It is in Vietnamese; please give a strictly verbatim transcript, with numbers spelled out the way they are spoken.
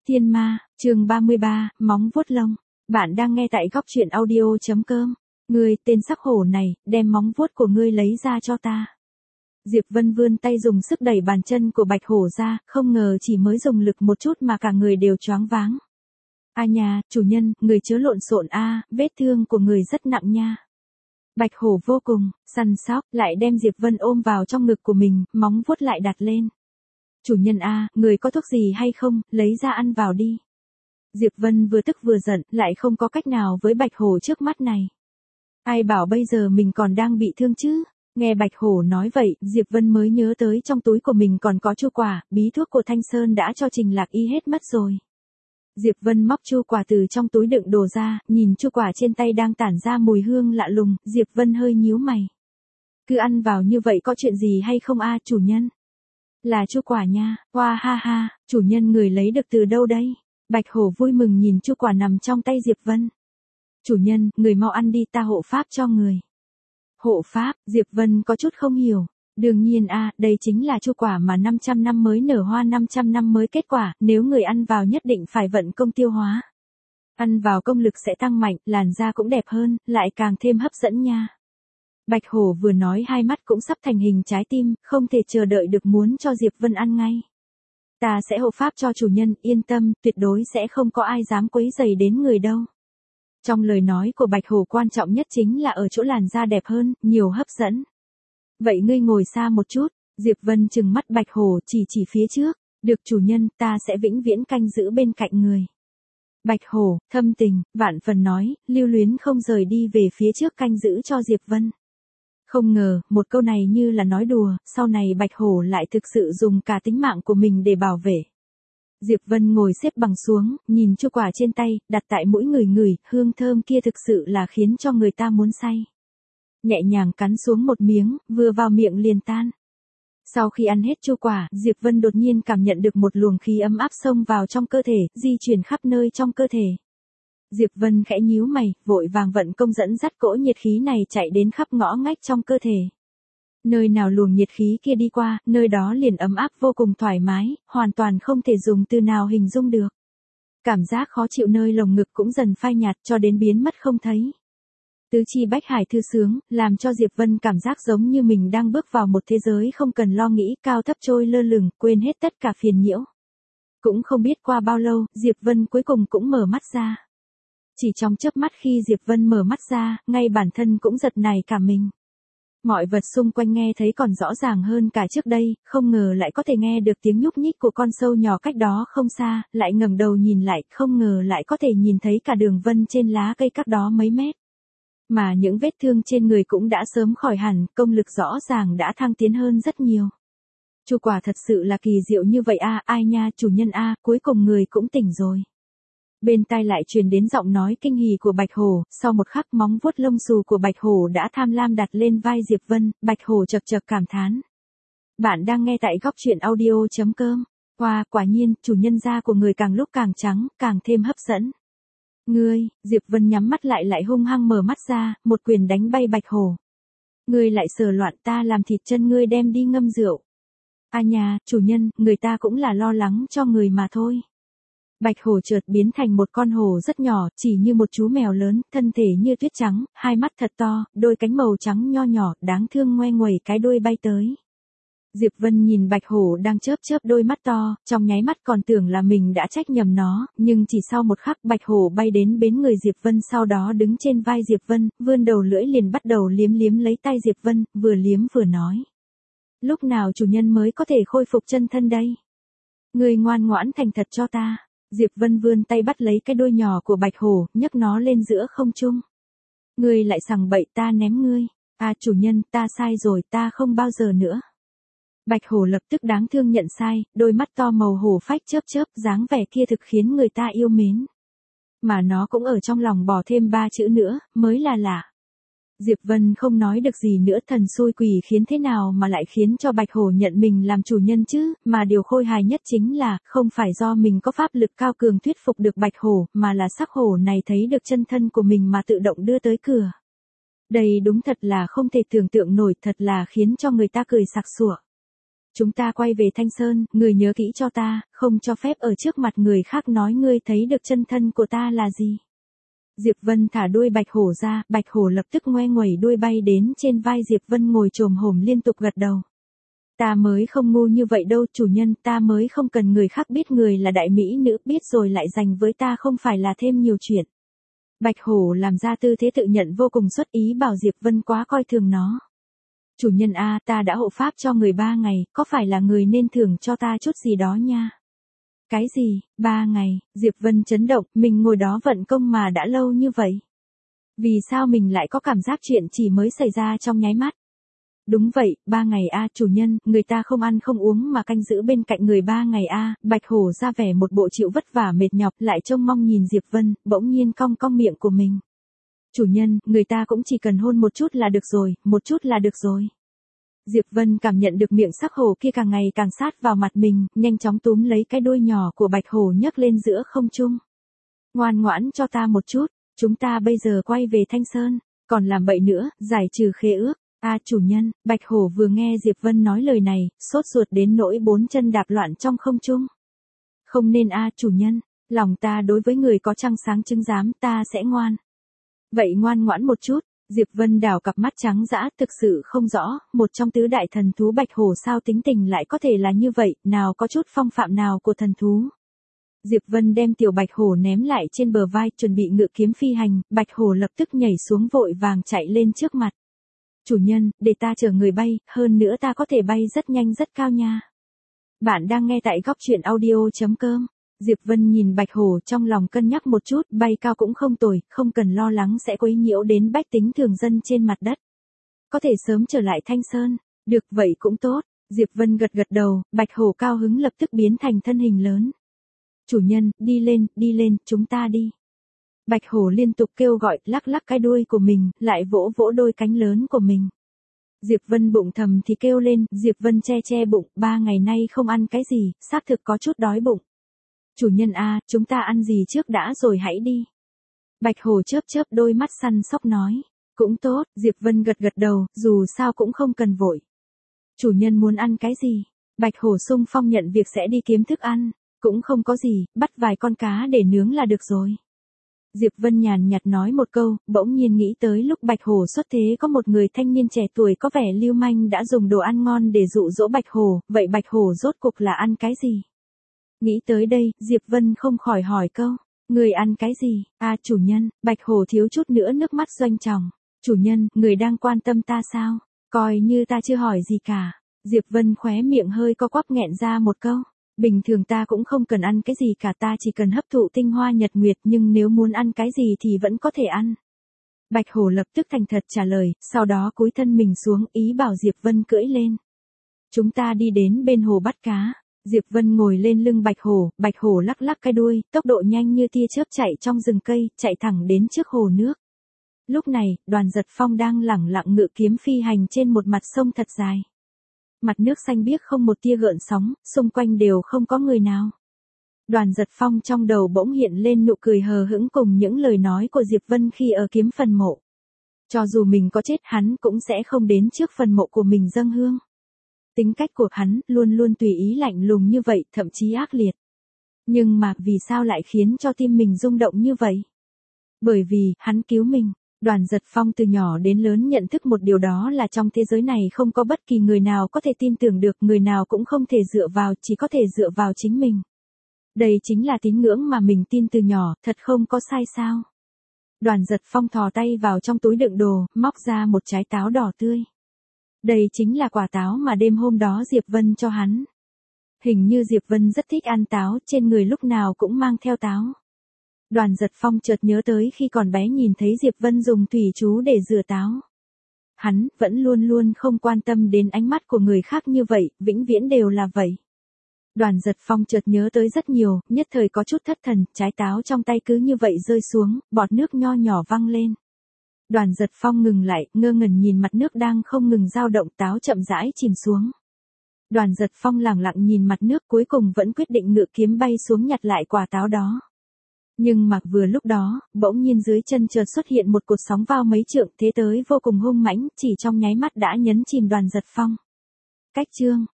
Thiên Ma, chương ba mươi ba, móng vuốt lông. Bạn đang nghe tại góc truyện audio chấm com. Ngươi, tên sắc hổ này, đem móng vuốt của ngươi lấy ra cho ta. Diệp Vân vươn tay dùng sức đẩy bàn chân của bạch hổ ra, không ngờ chỉ mới dùng lực một chút mà cả người đều choáng váng. A nhà, chủ nhân, người chớ lộn xộn a, vết thương của người rất nặng nha. Bạch hổ vô cùng săn sóc, lại đem Diệp Vân ôm vào trong ngực của mình, móng vuốt lại đặt lên. Chủ nhân a, người có thuốc gì hay không, lấy ra ăn vào đi. Diệp Vân vừa tức vừa giận, lại không có cách nào với bạch hổ trước mắt này. Ai bảo bây giờ mình còn đang bị thương chứ? Nghe bạch hổ nói vậy, Diệp Vân mới nhớ tới trong túi của mình còn có chu quả, bí thuốc của Thanh Sơn đã cho Trình Lạc Y hết mất rồi. Diệp Vân móc chu quả từ trong túi đựng đồ ra, nhìn chu quả trên tay đang tản ra mùi hương lạ lùng, Diệp Vân hơi nhíu mày. Cứ ăn vào như vậy có chuyện gì hay không a, chủ nhân? Là chu quả nha, hoa ha ha, chủ nhân người lấy được từ đâu đây? Bạch hổ vui mừng nhìn chu quả nằm trong tay Diệp Vân. Chủ nhân, người mau ăn đi, ta hộ pháp cho người. Hộ pháp, Diệp Vân có chút không hiểu. Đương nhiên a, đây chính là chu quả mà năm trăm năm mới nở hoa, năm trăm năm mới kết quả, nếu người ăn vào nhất định phải vận công tiêu hóa. Ăn vào công lực sẽ tăng mạnh, làn da cũng đẹp hơn, lại càng thêm hấp dẫn nha. Bạch hổ vừa nói hai mắt cũng sắp thành hình trái tim, không thể chờ đợi được muốn cho Diệp Vân ăn ngay. Ta sẽ hộ pháp cho chủ nhân, yên tâm, tuyệt đối sẽ không có ai dám quấy rầy đến người đâu. Trong lời nói của bạch hổ quan trọng nhất chính là ở chỗ làn da đẹp hơn, nhiều hấp dẫn. Vậy ngươi ngồi xa một chút, Diệp Vân trừng mắt bạch hổ chỉ chỉ phía trước, được chủ nhân, ta sẽ vĩnh viễn canh giữ bên cạnh người. Bạch hổ, thâm tình, vạn phần nói, lưu luyến không rời đi về phía trước canh giữ cho Diệp Vân. Không ngờ, một câu này như là nói đùa, sau này bạch hổ lại thực sự dùng cả tính mạng của mình để bảo vệ. Diệp Vân ngồi xếp bằng xuống, nhìn chu quả trên tay, đặt tại mũi người ngửi, hương thơm kia thực sự là khiến cho người ta muốn say. Nhẹ nhàng cắn xuống một miếng, vừa vào miệng liền tan. Sau khi ăn hết chu quả, Diệp Vân đột nhiên cảm nhận được một luồng khí ấm áp xông vào trong cơ thể, di chuyển khắp nơi trong cơ thể. Diệp Vân khẽ nhíu mày, vội vàng vận công dẫn dắt cỗ nhiệt khí này chạy đến khắp ngõ ngách trong cơ thể. Nơi nào luồng nhiệt khí kia đi qua, nơi đó liền ấm áp vô cùng thoải mái, hoàn toàn không thể dùng từ nào hình dung được. Cảm giác khó chịu nơi lồng ngực cũng dần phai nhạt cho đến biến mất không thấy. Tứ chi bách hải thư sướng, làm cho Diệp Vân cảm giác giống như mình đang bước vào một thế giới không cần lo nghĩ, cao thấp trôi lơ lửng, quên hết tất cả phiền nhiễu. Cũng không biết qua bao lâu, Diệp Vân cuối cùng cũng mở mắt ra. Chỉ trong chớp mắt khi Diệp Vân mở mắt ra, ngay bản thân cũng giật nảy cả mình. Mọi vật xung quanh nghe thấy còn rõ ràng hơn cả trước đây, không ngờ lại có thể nghe được tiếng nhúc nhích của con sâu nhỏ cách đó không xa, lại ngẩng đầu nhìn lại, không ngờ lại có thể nhìn thấy cả đường vân trên lá cây cách đó mấy mét. Mà những vết thương trên người cũng đã sớm khỏi hẳn, công lực rõ ràng đã thăng tiến hơn rất nhiều. Chu quả thật sự là kỳ diệu như vậy a, ai nha, chủ nhân a, cuối cùng người cũng tỉnh rồi. Bên tai lại truyền đến giọng nói kinh hỉ của bạch hổ, sau một khắc móng vuốt lông xù của bạch hổ đã tham lam đặt lên vai Diệp Vân, bạch hổ chậc chậc cảm thán. Bạn đang nghe tại góc truyện audio chấm com. Wow, quả nhiên, chủ nhân da của người càng lúc càng trắng, càng thêm hấp dẫn. Ngươi, Diệp Vân nhắm mắt lại lại hung hăng mở mắt ra, một quyền đánh bay bạch hổ. Ngươi lại sờ loạn, ta làm thịt chân ngươi đem đi ngâm rượu. A nhà, chủ nhân, người ta cũng là lo lắng cho người mà thôi. Bạch hổ chợt biến thành một con hổ rất nhỏ, chỉ như một chú mèo lớn, thân thể như tuyết trắng, hai mắt thật to, đôi cánh màu trắng nho nhỏ, đáng thương ngoe nguẩy cái đuôi bay tới. Diệp Vân nhìn bạch hổ đang chớp chớp đôi mắt to, trong nháy mắt còn tưởng là mình đã trách nhầm nó, nhưng chỉ sau một khắc bạch hổ bay đến bên người Diệp Vân, sau đó đứng trên vai Diệp Vân, vươn đầu lưỡi liền bắt đầu liếm liếm lấy tay Diệp Vân, vừa liếm vừa nói. Lúc nào chủ nhân mới có thể khôi phục chân thân đây? Người ngoan ngoãn thành thật cho ta. Diệp Vân vươn tay bắt lấy cái đuôi nhỏ của bạch hổ, nhấc nó lên giữa không trung. Ngươi lại sằng bậy, ta ném ngươi. À chủ nhân, ta sai rồi, ta không bao giờ nữa. Bạch hổ lập tức đáng thương nhận sai, đôi mắt to màu hổ phách chớp chớp, dáng vẻ kia thực khiến người ta yêu mến. Mà nó cũng ở trong lòng bỏ thêm ba chữ nữa, mới là lạ. Diệp Vân không nói được gì nữa, thần xui quỷ khiến thế nào mà lại khiến cho bạch hổ nhận mình làm chủ nhân chứ, mà điều khôi hài nhất chính là, không phải do mình có pháp lực cao cường thuyết phục được bạch hổ, mà là sắc hổ này thấy được chân thân của mình mà tự động đưa tới cửa. Đây đúng thật là không thể tưởng tượng nổi, thật là khiến cho người ta cười sặc sụa. Chúng ta quay về Thanh Sơn, người nhớ kỹ cho ta, không cho phép ở trước mặt người khác nói ngươi thấy được chân thân của ta là gì. Diệp Vân thả đuôi bạch hổ ra, bạch hổ lập tức ngoe nguẩy đuôi bay đến trên vai Diệp Vân ngồi chồm hổm liên tục gật đầu. Ta mới không ngu như vậy đâu chủ nhân, ta mới không cần người khác biết người là đại mỹ nữ, biết rồi lại dành với ta không phải là thêm nhiều chuyện. Bạch hổ làm ra tư thế tự nhận vô cùng xuất ý bảo Diệp Vân quá coi thường nó. Chủ nhân a, ta đã hộ pháp cho người ba ngày, có phải là người nên thưởng cho ta chút gì đó nha. Cái gì, ba ngày, Diệp Vân chấn động, mình ngồi đó vận công mà đã lâu như vậy. Vì sao mình lại có cảm giác chuyện chỉ mới xảy ra trong nháy mắt? Đúng vậy, ba ngày a chủ nhân, người ta không ăn không uống mà canh giữ bên cạnh người ba ngày a. Bạch hổ ra vẻ một bộ chịu vất vả mệt nhọc lại trông mong nhìn Diệp Vân, bỗng nhiên cong cong miệng của mình. Chủ nhân, người ta cũng chỉ cần hôn một chút là được rồi, một chút là được rồi. Diệp Vân cảm nhận được miệng sắc hổ kia càng ngày càng sát vào mặt mình, nhanh chóng túm lấy cái đuôi nhỏ của bạch hổ nhấc lên giữa không trung. Ngoan ngoãn cho ta một chút, chúng ta bây giờ quay về Thanh Sơn, còn làm bậy nữa, giải trừ khế ước. A à, chủ nhân, bạch hổ vừa nghe Diệp Vân nói lời này, sốt ruột đến nỗi bốn chân đạp loạn trong không trung. Không nên a à, chủ nhân, lòng ta đối với người có trăng sáng chứng giám ta sẽ ngoan. Vậy ngoan ngoãn một chút. Diệp Vân đảo cặp mắt trắng dã, thực sự không rõ, một trong tứ đại thần thú bạch hổ sao tính tình lại có thể là như vậy, nào có chút phong phạm nào của thần thú. Diệp Vân đem tiểu bạch hổ ném lại trên bờ vai, chuẩn bị ngự kiếm phi hành, bạch hổ lập tức nhảy xuống vội vàng chạy lên trước mặt. Chủ nhân, để ta chở người bay, hơn nữa ta có thể bay rất nhanh rất cao nha. Bạn đang nghe tại góc truyện audio chấm com. Diệp Vân nhìn bạch hổ trong lòng cân nhắc một chút, bay cao cũng không tồi, không cần lo lắng sẽ quấy nhiễu đến bách tính thường dân trên mặt đất. Có thể sớm trở lại Thanh Sơn, được vậy cũng tốt. Diệp Vân gật gật đầu, bạch hổ cao hứng lập tức biến thành thân hình lớn. Chủ nhân, đi lên, đi lên, chúng ta đi. Bạch hổ liên tục kêu gọi, lắc lắc cái đuôi của mình, lại vỗ vỗ đôi cánh lớn của mình. Diệp Vân bụng thầm thì kêu lên, Diệp Vân che che bụng, ba ngày nay không ăn cái gì, xác thực có chút đói bụng. Chủ nhân a, chúng ta ăn gì trước đã rồi hãy đi. Bạch hổ chớp chớp đôi mắt săn sóc nói. Cũng tốt, Diệp Vân gật gật đầu, dù sao cũng không cần vội. Chủ nhân muốn ăn cái gì? Bạch hổ xung phong nhận việc sẽ đi kiếm thức ăn. Cũng không có gì, bắt vài con cá để nướng là được rồi. Diệp Vân nhàn nhạt nói một câu, bỗng nhiên nghĩ tới lúc bạch hổ xuất thế có một người thanh niên trẻ tuổi có vẻ lưu manh đã dùng đồ ăn ngon để dụ dỗ bạch hổ, vậy bạch hổ rốt cuộc là ăn cái gì? Nghĩ tới đây, Diệp Vân không khỏi hỏi câu, người ăn cái gì? À chủ nhân, bạch hổ thiếu chút nữa nước mắt doanh tròng. Chủ nhân, người đang quan tâm ta sao? Coi như ta chưa hỏi gì cả. Diệp Vân khóe miệng hơi co quắp nghẹn ra một câu. Bình thường ta cũng không cần ăn cái gì cả, ta chỉ cần hấp thụ tinh hoa nhật nguyệt, nhưng nếu muốn ăn cái gì thì vẫn có thể ăn. Bạch hổ lập tức thành thật trả lời, sau đó cúi thân mình xuống, ý bảo Diệp Vân cưỡi lên. Chúng ta đi đến bên hồ bắt cá. Diệp Vân ngồi lên lưng bạch hổ, bạch hổ lắc lắc cái đuôi, tốc độ nhanh như tia chớp chạy trong rừng cây, chạy thẳng đến trước hồ nước. Lúc này, Đoàn Giật Phong đang lẳng lặng ngự kiếm phi hành trên một mặt sông thật dài. Mặt nước xanh biếc không một tia gợn sóng, xung quanh đều không có người nào. Đoàn Giật Phong trong đầu bỗng hiện lên nụ cười hờ hững cùng những lời nói của Diệp Vân khi ở kiếm phần mộ. Cho dù mình có chết hắn cũng sẽ không đến trước phần mộ của mình dâng hương. Tính cách của hắn luôn luôn tùy ý lạnh lùng như vậy, thậm chí ác liệt. Nhưng mà vì sao lại khiến cho tim mình rung động như vậy? Bởi vì, hắn cứu mình. Đoàn Giật Phong từ nhỏ đến lớn nhận thức một điều đó là trong thế giới này không có bất kỳ người nào có thể tin tưởng được, người nào cũng không thể dựa vào, chỉ có thể dựa vào chính mình. Đây chính là tín ngưỡng mà mình tin từ nhỏ, thật không có sai sao. Đoàn Giật Phong thò tay vào trong túi đựng đồ, móc ra một trái táo đỏ tươi. Đây chính là quả táo mà đêm hôm đó Diệp Vân cho hắn. Hình như Diệp Vân rất thích ăn táo, trên người lúc nào cũng mang theo táo. Đoàn Giật Phong chợt nhớ tới khi còn bé nhìn thấy Diệp Vân dùng thủy chú để rửa táo. Hắn vẫn luôn luôn không quan tâm đến ánh mắt của người khác như vậy, vĩnh viễn đều là vậy. Đoàn Giật Phong chợt nhớ tới rất nhiều, nhất thời có chút thất thần, trái táo trong tay cứ như vậy rơi xuống, bọt nước nho nhỏ văng lên. Đoàn Giật Phong ngừng lại, ngơ ngẩn nhìn mặt nước đang không ngừng dao động, táo chậm rãi chìm xuống. Đoàn Giật Phong lẳng lặng nhìn mặt nước, cuối cùng vẫn quyết định ngự kiếm bay xuống nhặt lại quả táo đó. Nhưng mà vừa lúc đó, bỗng nhiên dưới chân chợt xuất hiện một cột sóng vào mấy trượng, thế tới vô cùng hung mãnh, chỉ trong nháy mắt đã nhấn chìm Đoàn Giật Phong. Cách chương